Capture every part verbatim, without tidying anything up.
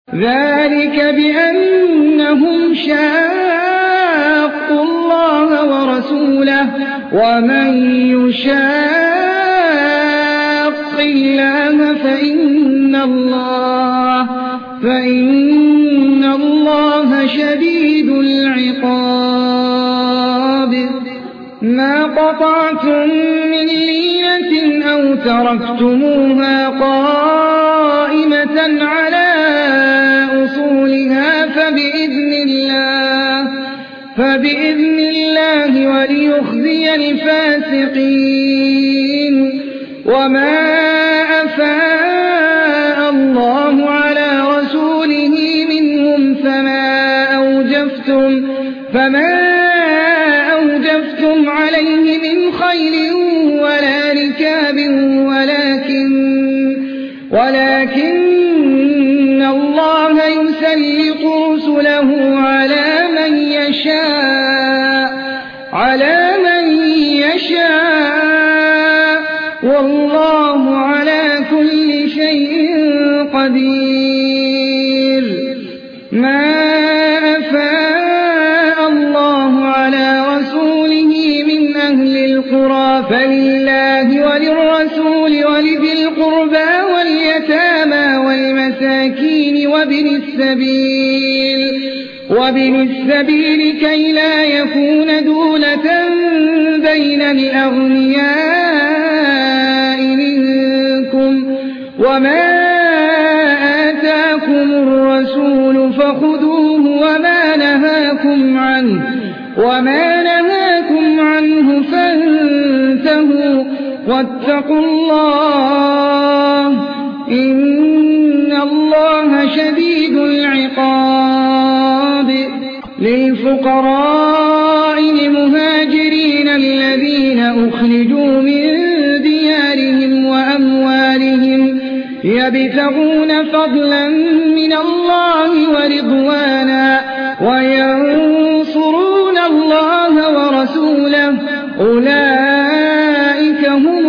ذلك بأنهم شاقوا الله ورسوله ومن يشاق الله فإن الله فإن الله شديد العقاب ما قطعتم من لينة أو تركتموها قائمة على أصولها فبإذن الله فبإذن الله وليخزي الفاسقين وما أفاء الله على رسوله منهم فما أوجفتم فما أوجفتم عليه من خيل ولا ركاب ولكن ولكن الله يسلط رسله على من يشاء على من يشاء والله على كل شيء قدير ما أفاء الله على رسوله من أهل القرى فلله وللرسول ولذي القربى واليتامى والمساكين وابن السبيل وابن السبيل كي لا يكون دولة بين الأغنياء منكم وما آتاكم الرسول فخذوه وما نهاكم عنه وما نهاكم عنه فانتهوا واتقوا الله إن الله شديد العقاب للفقراء المهاجرين الذين أخرجوا من ديارهم وأموالهم يبتغون فضلا من الله ورضوانا وينصرون الله ورسوله أولئك هم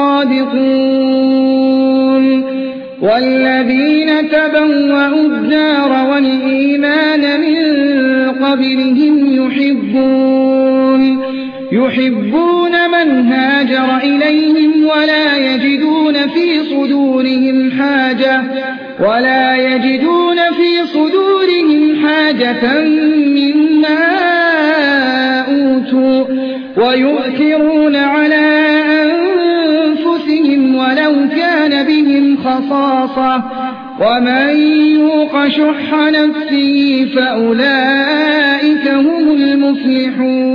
الصادقون والذين تبوأوا الدار والإيمان من قبلهم يحبون يحبون من هاجر إليهم ولا يجدون في صدورهم حاجة ولا يجدون في صدورهم حاجة مما أوتوا ويؤثرون على أنفسهم ولو كان بهم خصاصة ومن يوق شح نفسه فأولئك هم المفلحون